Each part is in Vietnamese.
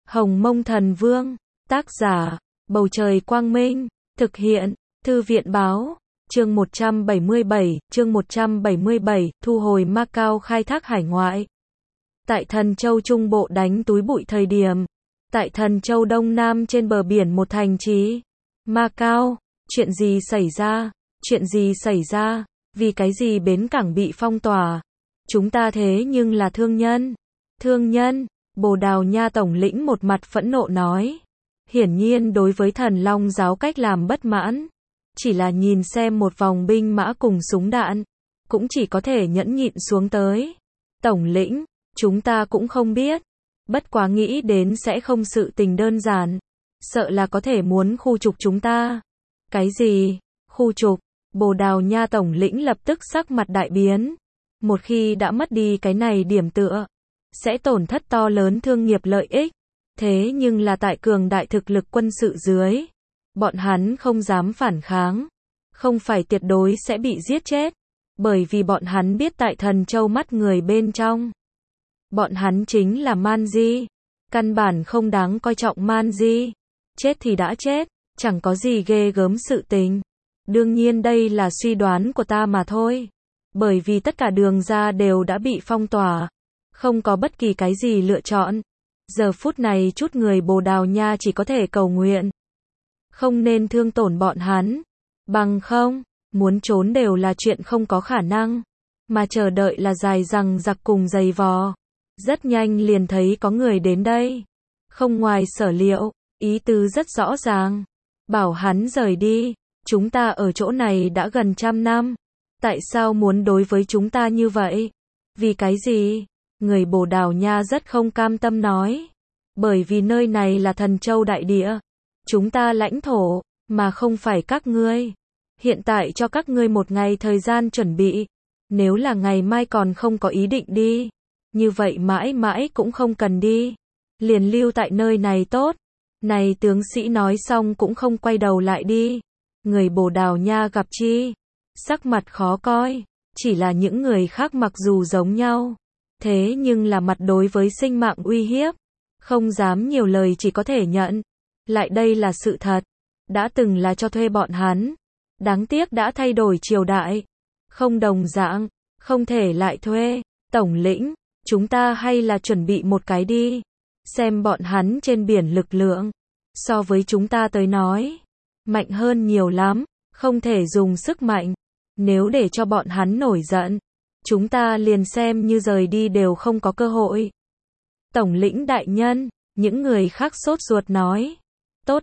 Hồng Mông Thần Vương, tác giả, Bầu Trời Quang Minh, thực hiện, Thư viện Báo, chương 177, thu hồi Macau khai thác hải ngoại. Tại Thần Châu Trung Bộ đánh túi bụi thời điểm, tại Thần Châu Đông Nam trên bờ biển một thành trì, Macau, chuyện gì xảy ra, vì cái gì bến cảng bị phong tỏa, chúng ta thế nhưng là thương nhân, Bồ Đào Nha tổng lĩnh một mặt phẫn nộ nói, hiển nhiên đối với Thần Long giáo cách làm bất mãn, chỉ là nhìn xem một vòng binh mã cùng súng đạn, cũng chỉ có thể nhẫn nhịn xuống tới. Tổng lĩnh, chúng ta cũng không biết, bất quá nghĩ đến sẽ không sự tình đơn giản, sợ là có thể muốn khu trục chúng ta. Cái gì? Khu trục? Bồ Đào Nha tổng lĩnh lập tức sắc mặt đại biến. Một khi đã mất đi cái này điểm tựa, sẽ tổn thất to lớn thương nghiệp lợi ích. Thế nhưng là tại cường đại thực lực quân sự dưới, bọn hắn không dám phản kháng, không phải tuyệt đối sẽ bị giết chết, bởi vì bọn hắn biết tại Thần Châu mắt người bên trong, bọn hắn chính là man di, căn bản không đáng coi trọng man di, chết thì đã chết, chẳng có gì ghê gớm sự tình. Đương nhiên đây là suy đoán của ta mà thôi, bởi vì tất cả đường ra đều đã bị phong tỏa, không có bất kỳ cái gì lựa chọn. Giờ phút này chút người Bồ Đào Nha chỉ có thể cầu nguyện, không nên thương tổn bọn hắn, bằng không, muốn trốn đều là chuyện không có khả năng, mà chờ đợi là dài dằng dặc cùng dày vò. Rất nhanh liền thấy có người đến đây, không ngoài sở liệu, ý tứ rất rõ ràng, bảo hắn rời đi, chúng ta ở chỗ này đã gần 100 năm, tại sao muốn đối với chúng ta như vậy? Vì cái gì? Người Bồ Đào Nha rất không cam tâm nói, bởi vì nơi này là Thần Châu đại địa, chúng ta lãnh thổ, mà không phải các ngươi. Hiện tại cho các ngươi một ngày thời gian chuẩn bị, nếu là ngày mai còn không có ý định đi, như vậy mãi mãi cũng không cần đi, liền lưu tại nơi này tốt. Này tướng sĩ nói xong cũng không quay đầu lại đi. Người Bồ Đào Nha gặp chi, sắc mặt khó coi, chỉ là những người khác mặc dù giống nhau, thế nhưng là mặt đối với sinh mạng uy hiếp, không dám nhiều lời, chỉ có thể nhận. Lại đây là sự thật, đã từng là cho thuê bọn hắn, đáng tiếc đã thay đổi triều đại, không đồng dạng, không thể lại thuê. Tổng lĩnh, chúng ta hay là chuẩn bị một cái đi, xem bọn hắn trên biển lực lượng, so với chúng ta tới nói, mạnh hơn nhiều lắm, không thể dùng sức mạnh, nếu để cho bọn hắn nổi giận, chúng ta liền xem như rời đi đều không có cơ hội. Tổng lĩnh đại nhân, những người khác sốt ruột nói, tốt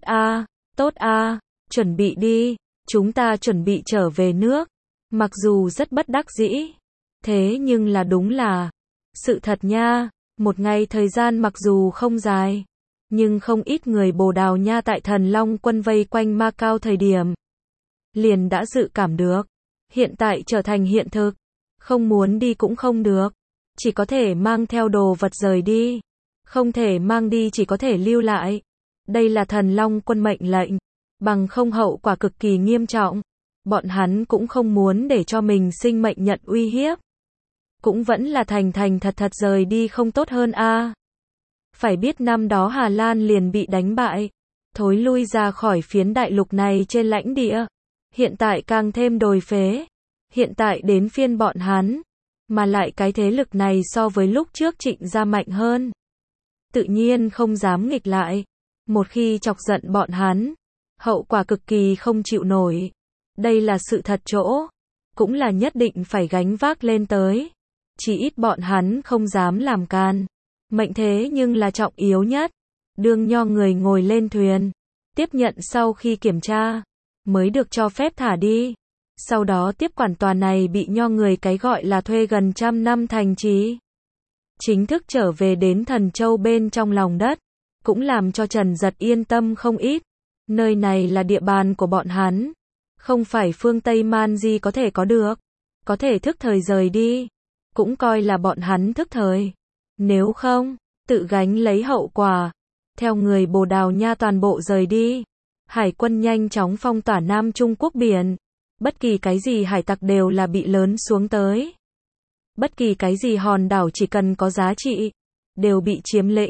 a, chuẩn bị đi, chúng ta chuẩn bị trở về nước, mặc dù rất bất đắc dĩ, thế nhưng là đúng là sự thật nha. Một ngày thời gian mặc dù không dài, nhưng không ít người Bồ Đào Nha tại Thần Long quân vây quanh Macau thời điểm, liền đã dự cảm được, hiện tại trở thành hiện thực, không muốn đi cũng không được, chỉ có thể mang theo đồ vật rời đi, không thể mang đi chỉ có thể lưu lại. Đây là Thần Long quân mệnh lệnh, bằng không hậu quả cực kỳ nghiêm trọng, bọn hắn cũng không muốn để cho mình sinh mệnh nhận uy hiếp. Cũng vẫn là thành thật rời đi không tốt hơn a. Phải biết năm đó Hà Lan liền bị đánh bại, thối lui ra khỏi phiến đại lục này trên lãnh địa. Hiện tại càng thêm đồi phế. Hiện tại đến phiên bọn hắn, mà lại cái thế lực này so với lúc trước Trịnh gia mạnh hơn. Tự nhiên không dám nghịch lại. Một khi chọc giận bọn hắn, hậu quả cực kỳ không chịu nổi. Đây là sự thật chỗ, cũng là nhất định phải gánh vác lên tới. Chỉ ít bọn hắn không dám làm can. Mệnh thế nhưng là trọng yếu nhất. Đương nho người ngồi lên thuyền, tiếp nhận sau khi kiểm tra, mới được cho phép thả đi. Sau đó tiếp quản tòa này bị nho người cái gọi là thuê gần 100 năm thành trì. Chính thức trở về đến Thần Châu bên trong lòng đất, cũng làm cho Trần Dật yên tâm không ít. Nơi này là địa bàn của bọn hắn, không phải phương Tây man di có thể có được. Có thể thức thời rời đi, cũng coi là bọn hắn thức thời. Nếu không, tự gánh lấy hậu quả. Theo người Bồ Đào Nha toàn bộ rời đi, hải quân nhanh chóng phong tỏa Nam Trung Quốc biển. Bất kỳ cái gì hải tặc đều là bị lớn xuống tới. Bất kỳ cái gì hòn đảo chỉ cần có giá trị, đều bị chiếm lĩnh.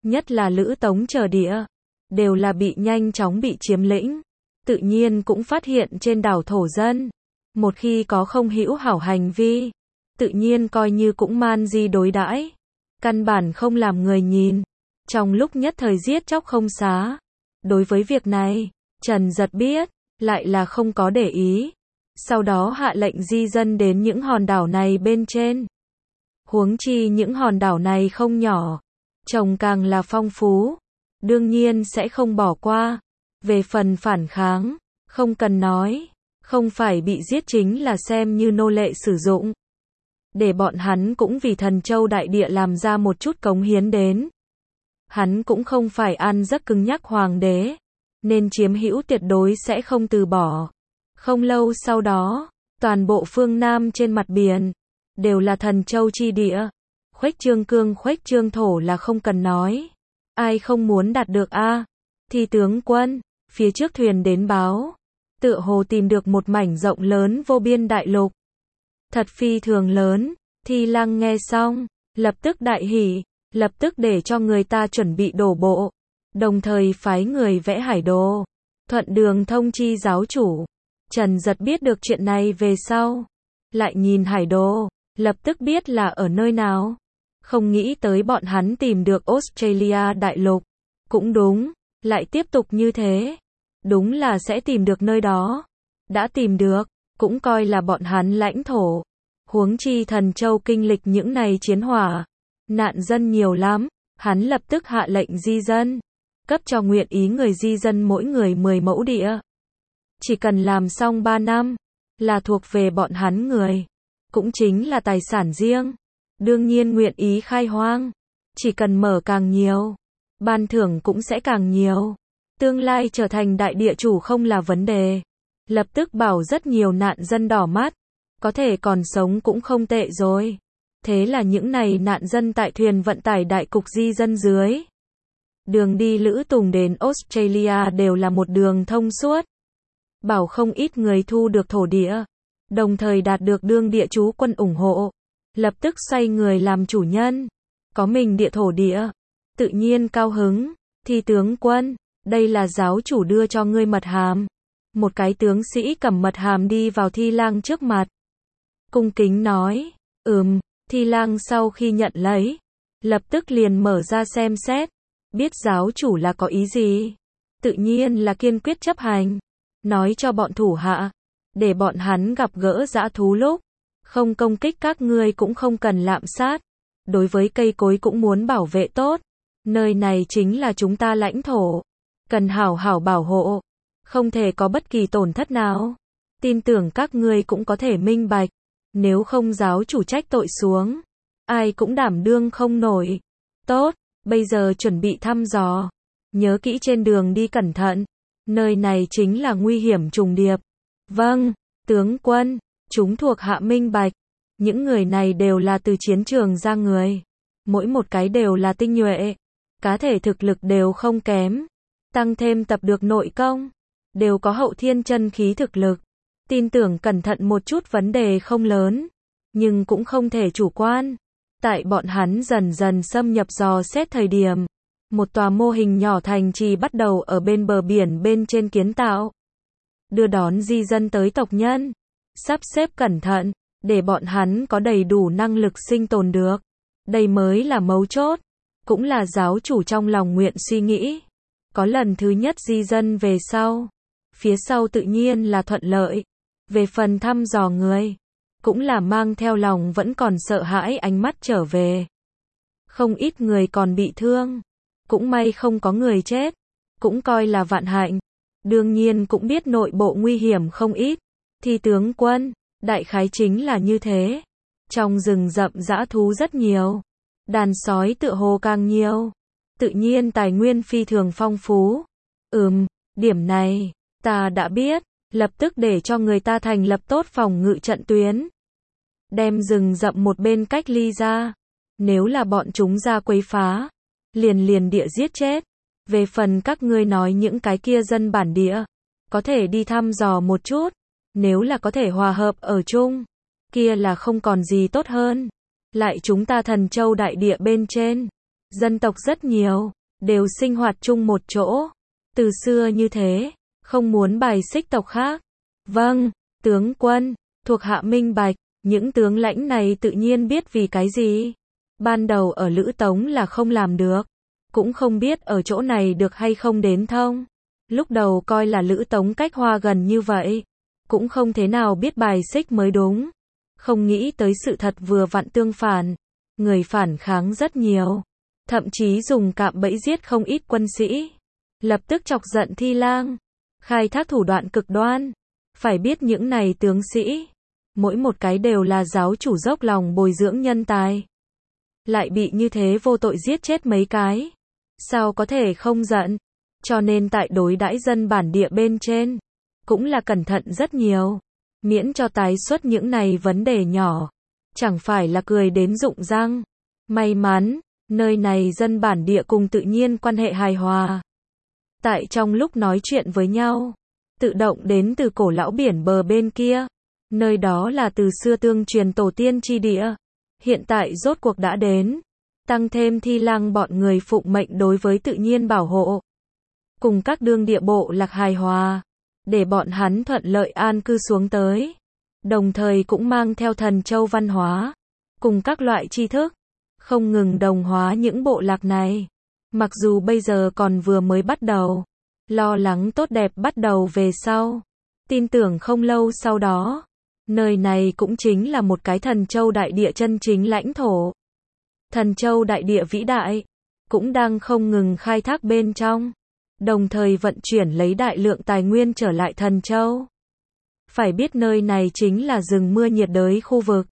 nhất là Lữ Tống chờ địa, đều là bị nhanh chóng bị chiếm lĩnh. Tự nhiên cũng phát hiện trên đảo thổ dân, một khi có không hữu hảo hành vi, tự nhiên coi như cũng man di đối đãi, căn bản không làm người nhìn, trong lúc nhất thời giết chóc không xá. Đối với việc này, Trần Giật biết, lại là không có để ý. Sau đó hạ lệnh di dân đến những hòn đảo này bên trên. Huống chi những hòn đảo này không nhỏ, trồng càng là phong phú, đương nhiên sẽ không bỏ qua. Về phần phản kháng, không cần nói, không phải bị giết chính là xem như nô lệ sử dụng. Để bọn hắn cũng vì Thần Châu đại địa làm ra một chút cống hiến đến. Hắn cũng không phải ăn rất cứng nhắc hoàng đế, nên chiếm hữu tuyệt đối sẽ không từ bỏ. Không lâu sau đó, toàn bộ phương Nam trên mặt biển, đều là Thần Châu chi địa. Khuếch trương cương khuếch trương thổ là không cần nói. Ai không muốn đạt được a? Thì tướng quân, phía trước thuyền đến báo, tựa hồ tìm được một mảnh rộng lớn vô biên đại lục. Thật phi thường lớn. Thi Lăng nghe xong, lập tức đại hỉ, lập tức để cho người ta chuẩn bị đổ bộ, đồng thời phái người vẽ hải đồ, thuận đường thông chi giáo chủ. Trần Giật biết được chuyện này về sau, lại nhìn hải đồ, lập tức biết là ở nơi nào. Không nghĩ tới bọn hắn tìm được Australia đại lục. Cũng đúng, lại tiếp tục như thế, đúng là sẽ tìm được nơi đó. Đã tìm được, cũng coi là bọn hắn lãnh thổ. Huống chi Thần Châu kinh lịch những này chiến hỏa, nạn dân nhiều lắm, hắn lập tức hạ lệnh di dân, cấp cho nguyện ý người di dân mỗi người 10 mẫu địa. Chỉ cần làm xong 3 năm, là thuộc về bọn hắn người, cũng chính là tài sản riêng. Đương nhiên nguyện ý khai hoang, chỉ cần mở càng nhiều, ban thưởng cũng sẽ càng nhiều. Tương lai trở thành đại địa chủ không là vấn đề. Lập tức bảo rất nhiều nạn dân đỏ mắt, có thể còn sống cũng không tệ rồi. Thế là những này nạn dân tại thuyền vận tải đại cục di dân dưới. Đường đi Lữ Tùng đến Australia đều là một đường thông suốt. Bảo không ít người thu được thổ địa, đồng thời đạt được đương địa chú quân ủng hộ. Lập tức xoay người làm chủ nhân, có mình địa thổ địa, tự nhiên cao hứng. Thi tướng quân, đây là giáo chủ đưa cho ngươi mật hàm. Một cái tướng sĩ cầm mật hàm đi vào Thi Lang trước mặt, cung kính nói, Thi Lang sau khi nhận lấy, lập tức liền mở ra xem xét, biết giáo chủ là có ý gì, tự nhiên là kiên quyết chấp hành, nói cho bọn thủ hạ, để bọn hắn gặp gỡ dã thú lúc, không công kích các ngươi cũng không cần lạm sát, đối với cây cối cũng muốn bảo vệ tốt, nơi này chính là chúng ta lãnh thổ, cần hảo hảo bảo hộ, không thể có bất kỳ tổn thất nào, tin tưởng các ngươi cũng có thể minh bạch. Nếu không giáo chủ trách tội xuống, ai cũng đảm đương không nổi. Tốt, bây giờ chuẩn bị thăm dò. Nhớ kỹ trên đường đi cẩn thận. Nơi này chính là nguy hiểm trùng điệp. Vâng, tướng quân, chúng thuộc hạ minh bạch. Những người này đều là từ chiến trường ra người. Mỗi một cái đều là tinh nhuệ. Cá thể thực lực đều không kém. Tăng thêm tập được nội công. Đều có hậu thiên chân khí thực lực. Tin tưởng cẩn thận một chút vấn đề không lớn, nhưng cũng không thể chủ quan. Tại bọn hắn dần dần xâm nhập dò xét thời điểm, một tòa mô hình nhỏ thành trì bắt đầu ở bên bờ biển bên trên kiến tạo. Đưa đón di dân tới tộc nhân, sắp xếp cẩn thận, để bọn hắn có đầy đủ năng lực sinh tồn được. Đây mới là mấu chốt, cũng là giáo chủ trong lòng nguyện suy nghĩ. Có lần thứ nhất di dân về sau, phía sau tự nhiên là thuận lợi. Về phần thăm dò người, cũng là mang theo lòng vẫn còn sợ hãi ánh mắt trở về. Không ít người còn bị thương, cũng may không có người chết, cũng coi là vạn hạnh. Đương nhiên cũng biết nội bộ nguy hiểm không ít. Thi tướng quân, đại khái chính là như thế. Trong rừng rậm dã thú rất nhiều, đàn sói tựa hồ càng nhiều, tự nhiên tài nguyên phi thường phong phú. Điểm này, ta đã biết. Lập tức để cho người ta thành lập tốt phòng ngự trận tuyến. Đem rừng rậm một bên cách ly ra. Nếu là bọn chúng ra quấy phá, liền địa giết chết. Về phần các ngươi nói những cái kia dân bản địa, có thể đi thăm dò một chút. Nếu là có thể hòa hợp ở chung, kia là không còn gì tốt hơn. Lại chúng ta Thần Châu đại địa bên trên, dân tộc rất nhiều, đều sinh hoạt chung một chỗ. Từ xưa như thế, không muốn bài xích tộc khác. Vâng, tướng quân, thuộc hạ minh bạch, những tướng lãnh này tự nhiên biết vì cái gì. Ban đầu ở Lữ Tống là không làm được, cũng không biết ở chỗ này được hay không đến thông. Lúc đầu coi là Lữ Tống cách Hoa gần như vậy, cũng không thế nào biết bài xích mới đúng. Không nghĩ tới sự thật vừa vặn tương phản, người phản kháng rất nhiều, thậm chí dùng cạm bẫy giết không ít quân sĩ, lập tức chọc giận Thi Lang, khai thác thủ đoạn cực đoan. Phải biết những này tướng sĩ, mỗi một cái đều là giáo chủ dốc lòng bồi dưỡng nhân tài, lại bị như thế vô tội giết chết mấy cái, sao có thể không giận. Cho nên tại đối đãi dân bản địa bên trên, cũng là cẩn thận rất nhiều, miễn cho tái xuất những này vấn đề nhỏ, chẳng phải là cười đến rụng răng. May mắn, nơi này dân bản địa cùng tự nhiên quan hệ hài hòa. Tại trong lúc nói chuyện với nhau, tự động đến từ cổ lão biển bờ bên kia, nơi đó là từ xưa tương truyền tổ tiên chi địa, hiện tại rốt cuộc đã đến, tăng thêm Thi Lang bọn người phụng mệnh đối với tự nhiên bảo hộ, cùng các đương địa bộ lạc hài hòa, để bọn hắn thuận lợi an cư xuống tới, đồng thời cũng mang theo thần châu văn hóa, cùng các loại tri thức, không ngừng đồng hóa những bộ lạc này. Mặc dù bây giờ còn vừa mới bắt đầu, lo lắng tốt đẹp bắt đầu về sau, tin tưởng không lâu sau đó, nơi này cũng chính là một cái thần châu đại địa chân chính lãnh thổ. Thần châu đại địa vĩ đại, cũng đang không ngừng khai thác bên trong, đồng thời vận chuyển lấy đại lượng tài nguyên trở lại thần châu. Phải biết nơi này chính là rừng mưa nhiệt đới khu vực.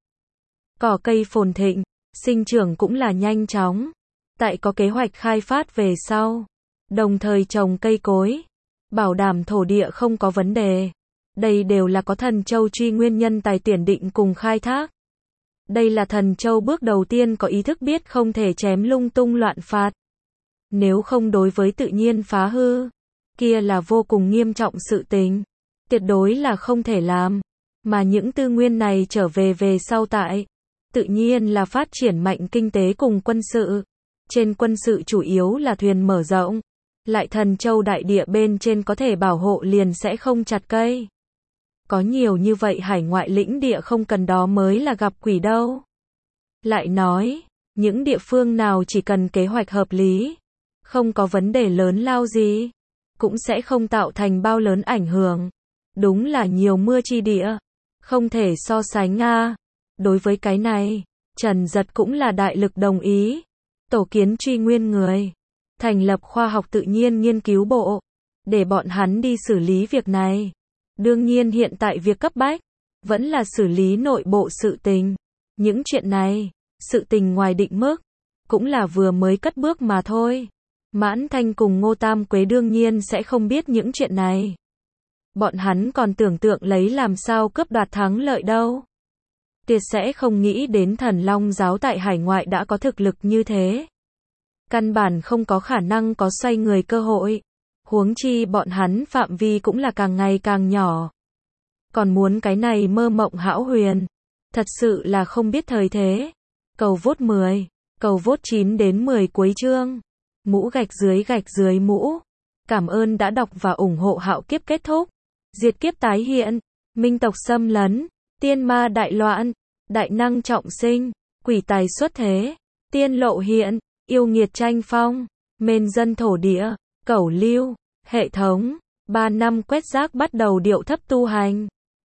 Cỏ cây phồn thịnh, sinh trưởng cũng là nhanh chóng. Tại có kế hoạch khai phát về sau, đồng thời trồng cây cối, bảo đảm thổ địa không có vấn đề. Đây đều là có thần châu truy nguyên nhân tài tuyển định cùng khai thác. Đây là thần châu bước đầu tiên có ý thức biết không thể chém lung tung loạn phạt. Nếu không đối với tự nhiên phá hư, kia là vô cùng nghiêm trọng sự tình, tuyệt đối là không thể làm. Mà những tư nguyên này trở về sau tại, tự nhiên là phát triển mạnh kinh tế cùng quân sự. Trên quân sự chủ yếu là thuyền mở rộng, lại thần châu đại địa bên trên có thể bảo hộ liền sẽ không chặt cây. Có nhiều như vậy hải ngoại lĩnh địa không cần đó mới là gặp quỷ đâu. Lại nói, những địa phương nào chỉ cần kế hoạch hợp lý, không có vấn đề lớn lao gì, cũng sẽ không tạo thành bao lớn ảnh hưởng. Đúng là nhiều mưa chi địa, không thể so sánh a. Đối với cái này, Trần Giật cũng là đại lực đồng ý. Tổ kiến truy nguyên người, thành lập khoa học tự nhiên nghiên cứu bộ, để bọn hắn đi xử lý việc này. Đương nhiên hiện tại việc cấp bách, vẫn là xử lý nội bộ sự tình. Những chuyện này, sự tình ngoài định mức, cũng là vừa mới cất bước mà thôi. Mãn Thanh cùng Ngô Tam Quế đương nhiên sẽ không biết những chuyện này. Bọn hắn còn tưởng tượng lấy làm sao cướp đoạt thắng lợi đâu. Tuyệt sẽ không nghĩ đến Thần Long giáo tại hải ngoại đã có thực lực như thế. Căn bản không có khả năng có xoay người cơ hội. Huống chi bọn hắn phạm vi cũng là càng ngày càng nhỏ. Còn muốn cái này mơ mộng hão huyền. Thật sự là không biết thời thế. Cầu vote 10, cầu vote 9 đến 10 cuối chương. Mũ gạch dưới mũ. Cảm ơn đã đọc và ủng hộ Hạo Kiếp kết thúc. Diệt kiếp tái hiện. Minh tộc xâm lấn. Tiên ma đại loạn. Đại năng trọng sinh. Quỷ tài xuất thế. Tiên lộ hiện. Yêu nghiệt tranh phong. Mên dân thổ địa. Cẩu lưu. Hệ thống. 3 năm quét rác bắt đầu điệu thấp tu hành.